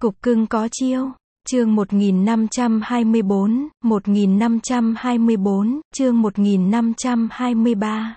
Cục cưng có chiêu. Chương 1524, 1524, chương 1523.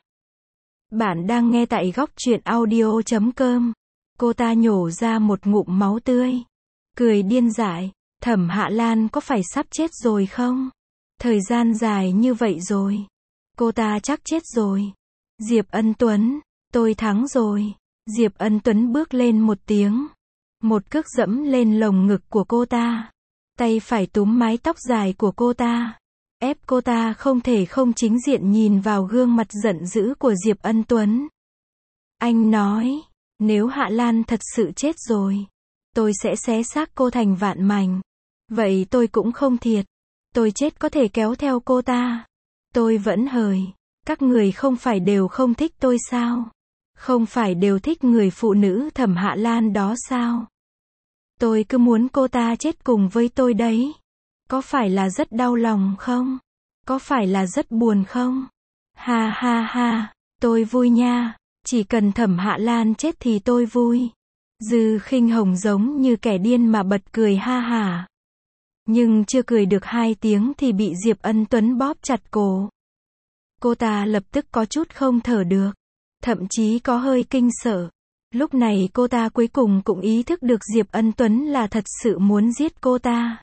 Bạn đang nghe tại góc truyện audio.com. Cô ta nhổ ra một ngụm máu tươi. Cười điên dại. Thẩm Hạ Lan có phải sắp chết rồi không? Thời gian dài như vậy rồi. Cô ta chắc chết rồi. Diệp Ân Tuấn, tôi thắng rồi. Diệp Ân Tuấn bước lên một tiếng. Một cước dẫm lên lồng ngực của cô ta. Tay phải túm mái tóc dài của cô ta. Ép cô ta không thể không chính diện nhìn vào gương mặt giận dữ của Diệp Ân Tuấn. Anh nói, nếu Hạ Lan thật sự chết rồi, tôi sẽ xé xác cô thành vạn mảnh. Vậy tôi cũng không thiệt. Tôi chết có thể kéo theo cô ta. Tôi vẫn hời. Các người không phải đều không thích tôi sao? Không phải đều thích người phụ nữ Thẩm Hạ Lan đó sao? Tôi cứ muốn cô ta chết cùng với tôi đấy. Có phải là rất đau lòng không? Có phải là rất buồn không? Ha ha ha, tôi vui nha. Chỉ cần Thẩm Hạ Lan chết thì tôi vui. Dư Khinh Hồng giống như kẻ điên mà bật cười ha hả. Nhưng chưa cười được 2 tiếng thì bị Diệp Ân Tuấn bóp chặt cổ. Cô ta lập tức có chút không thở được. Thậm chí có hơi kinh sợ. Lúc này cô ta cuối cùng cũng ý thức được Diệp Ân Tuấn là thật sự muốn giết cô ta.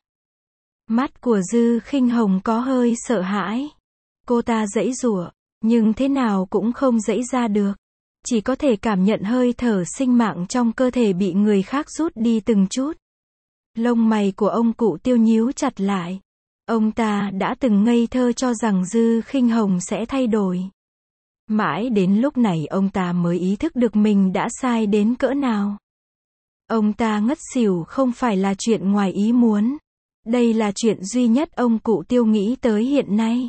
Mắt của Dư Khinh Hồng có hơi sợ hãi. Cô ta giãy giụa, nhưng thế nào cũng không giãy ra được. Chỉ có thể cảm nhận hơi thở sinh mạng trong cơ thể bị người khác rút đi từng chút. Lông mày của ông cụ Tiêu nhíu chặt lại. Ông ta đã từng ngây thơ cho rằng Dư Khinh Hồng sẽ thay đổi. Mãi đến lúc này ông ta mới ý thức được mình đã sai đến cỡ nào. Ông ta ngất xỉu không phải là chuyện ngoài ý muốn. Đây là chuyện duy nhất ông cụ Tiêu nghĩ tới hiện nay.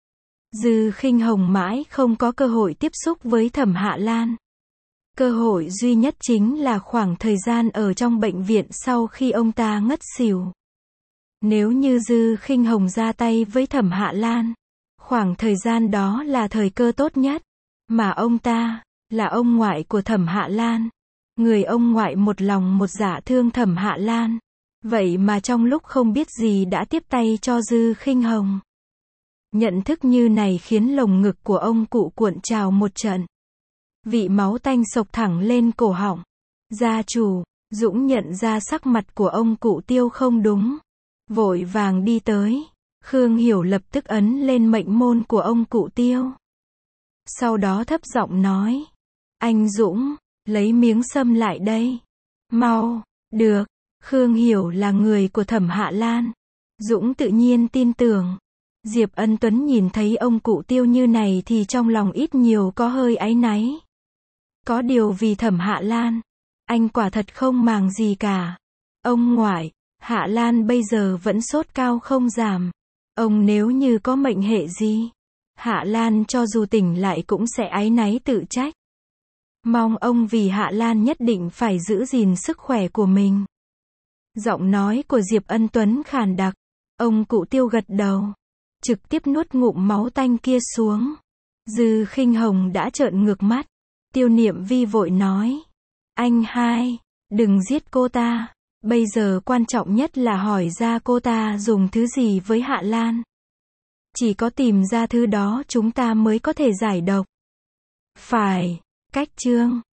Dư Khinh Hồng mãi không có cơ hội tiếp xúc với Thẩm Hạ Lan. Cơ hội duy nhất chính là khoảng thời gian ở trong bệnh viện sau khi ông ta ngất xỉu. Nếu như Dư Khinh Hồng ra tay với Thẩm Hạ Lan, khoảng thời gian đó là thời cơ tốt nhất. Mà ông ta, là ông ngoại của Thẩm Hạ Lan. Người ông ngoại một lòng một dạ thương Thẩm Hạ Lan. Vậy mà trong lúc không biết gì đã tiếp tay cho Dư Khinh Hồng. Nhận thức như này khiến lồng ngực của ông cụ cuộn trào một trận. Vị máu tanh xộc thẳng lên cổ họng. Gia chủ, Dũng nhận ra sắc mặt của ông cụ Tiêu không đúng. Vội vàng đi tới. Khương Hiểu lập tức ấn lên mệnh môn của ông cụ Tiêu. Sau đó thấp giọng nói. Anh Dũng, lấy miếng sâm lại đây. Mau, được. Khương Hiểu là người của Thẩm Hạ Lan. Dũng tự nhiên tin tưởng. Diệp Ân Tuấn nhìn thấy ông cụ Tiêu như này thì trong lòng ít nhiều có hơi áy náy. Có điều vì Thẩm Hạ Lan, anh quả thật không màng gì cả. Ông ngoại, Hạ Lan bây giờ vẫn sốt cao không giảm. Ông nếu như có mệnh hệ gì, Hạ Lan cho dù tỉnh lại cũng sẽ áy náy tự trách. Mong ông vì Hạ Lan nhất định phải giữ gìn sức khỏe của mình. Giọng nói của Diệp Ân Tuấn khàn đặc. Ông cụ Tiêu gật đầu. Trực tiếp nuốt ngụm máu tanh kia xuống. Dư Khinh Hồng đã trợn ngược mắt. Tiêu Niệm Vi vội nói. Anh hai, đừng giết cô ta. Bây giờ quan trọng nhất là hỏi ra cô ta dùng thứ gì với Hạ Lan. Chỉ có tìm ra thứ đó chúng ta mới có thể giải độc. Phải, cách chương.